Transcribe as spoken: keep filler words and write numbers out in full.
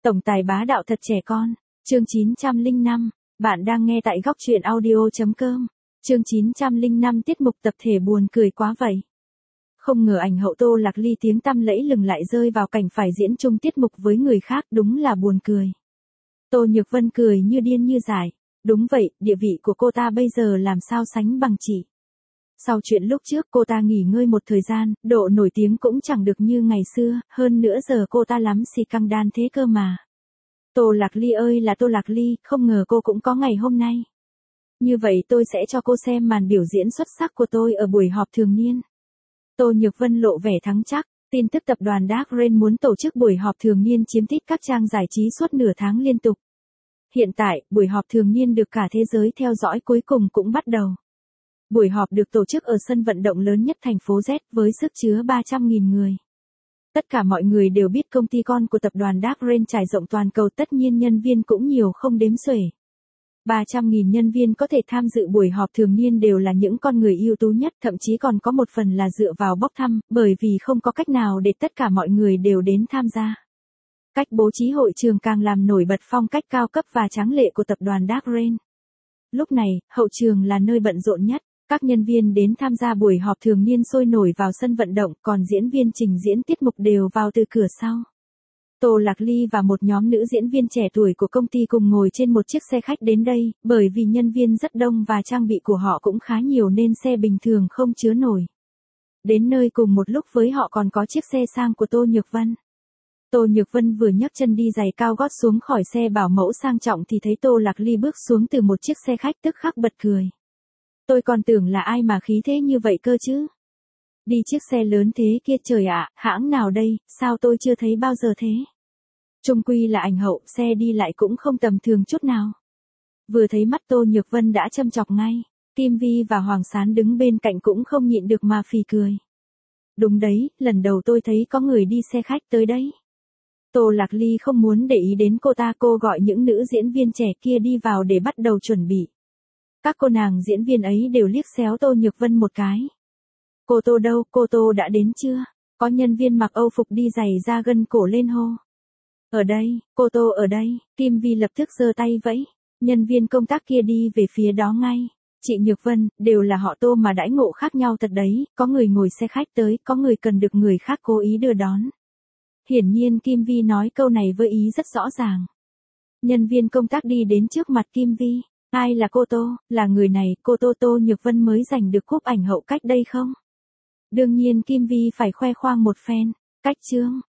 Tổng tài bá đạo thật trẻ con. Chương chín trăm lẻ năm. Bạn đang nghe tại góc truyện audio chấm com. Chương chín trăm lẻ năm tiết mục tập thể buồn cười quá vậy. Không ngờ ảnh hậu Tô Lạc Ly tiếng tăm lẫy lừng lại rơi vào cảnh phải diễn chung tiết mục với người khác, đúng là buồn cười. Tô Nhược Vân cười như điên như dại. Đúng vậy, địa vị của cô ta bây giờ làm sao sánh bằng chị. Sau chuyện lúc trước cô ta nghỉ ngơi một thời gian, độ nổi tiếng cũng chẳng được như ngày xưa, hơn nữa giờ cô ta lắm xì căng đan thế cơ mà. Tô Lạc Ly ơi là Tô Lạc Ly, không ngờ cô cũng có ngày hôm nay. Như vậy tôi sẽ cho cô xem màn biểu diễn xuất sắc của tôi ở buổi họp thường niên. Tô Nhược Vân lộ vẻ thắng chắc, tin tức tập đoàn Dark Rain muốn tổ chức buổi họp thường niên chiếm tít các trang giải trí suốt nửa tháng liên tục. Hiện tại, buổi họp thường niên được cả thế giới theo dõi cuối cùng cũng bắt đầu. Buổi họp được tổ chức ở sân vận động lớn nhất thành phố Z với sức chứa ba trăm nghìn người. Tất cả mọi người đều biết công ty con của tập đoàn Dark Rain trải rộng toàn cầu, tất nhiên nhân viên cũng nhiều không đếm xuể. ba trăm nghìn nhân viên có thể tham dự buổi họp thường niên đều là những con người ưu tú nhất, thậm chí còn có một phần là dựa vào bốc thăm, bởi vì không có cách nào để tất cả mọi người đều đến tham gia. Cách bố trí hội trường càng làm nổi bật phong cách cao cấp và tráng lệ của tập đoàn Dark Rain. Lúc này, hậu trường là nơi bận rộn nhất. Các nhân viên đến tham gia buổi họp thường niên sôi nổi vào sân vận động, còn diễn viên trình diễn tiết mục đều vào từ cửa sau. Tô Lạc Ly và một nhóm nữ diễn viên trẻ tuổi của công ty cùng ngồi trên một chiếc xe khách đến đây, bởi vì nhân viên rất đông và trang bị của họ cũng khá nhiều nên xe bình thường không chứa nổi. Đến nơi cùng một lúc với họ còn có chiếc xe sang của Tô Nhược Vân. Tô Nhược Vân vừa nhấc chân đi giày cao gót xuống khỏi xe bảo mẫu sang trọng thì thấy Tô Lạc Ly bước xuống từ một chiếc xe khách, tức khắc bật cười. Tôi còn tưởng là ai mà khí thế như vậy cơ chứ. Đi chiếc xe lớn thế kia trời ạ, hãng nào đây, sao tôi chưa thấy bao giờ thế. Chung quy là ảnh hậu, xe đi lại cũng không tầm thường chút nào. Vừa thấy mắt Tô Nhược Vân đã châm chọc ngay, Kim Vi và Hoàng Sán đứng bên cạnh cũng không nhịn được mà phì cười. Đúng đấy, lần đầu tôi thấy có người đi xe khách tới đấy. Tô Lạc Ly không muốn để ý đến cô ta, cô gọi những nữ diễn viên trẻ kia đi vào để bắt đầu chuẩn bị. Các cô nàng diễn viên ấy đều liếc xéo Tô Nhược Vân một cái. Cô Tô đâu, cô Tô đã đến chưa? Có nhân viên mặc Âu phục đi giày da gân cổ lên hô. Ở đây, cô Tô ở đây, Kim Vi lập tức giơ tay vẫy. Nhân viên công tác kia đi về phía đó ngay. Chị Nhược Vân, đều là họ Tô mà đãi ngộ khác nhau thật đấy, có người ngồi xe khách tới, có người cần được người khác cố ý đưa đón. Hiển nhiên Kim Vi nói câu này với ý rất rõ ràng. Nhân viên công tác đi đến trước mặt Kim Vi. Ai là cô Tô, là người này, cô Tô Tô Nhược Vân mới giành được cúp ảnh hậu cách đây không? Đương nhiên Kim Vi phải khoe khoang một phen. Cách chương,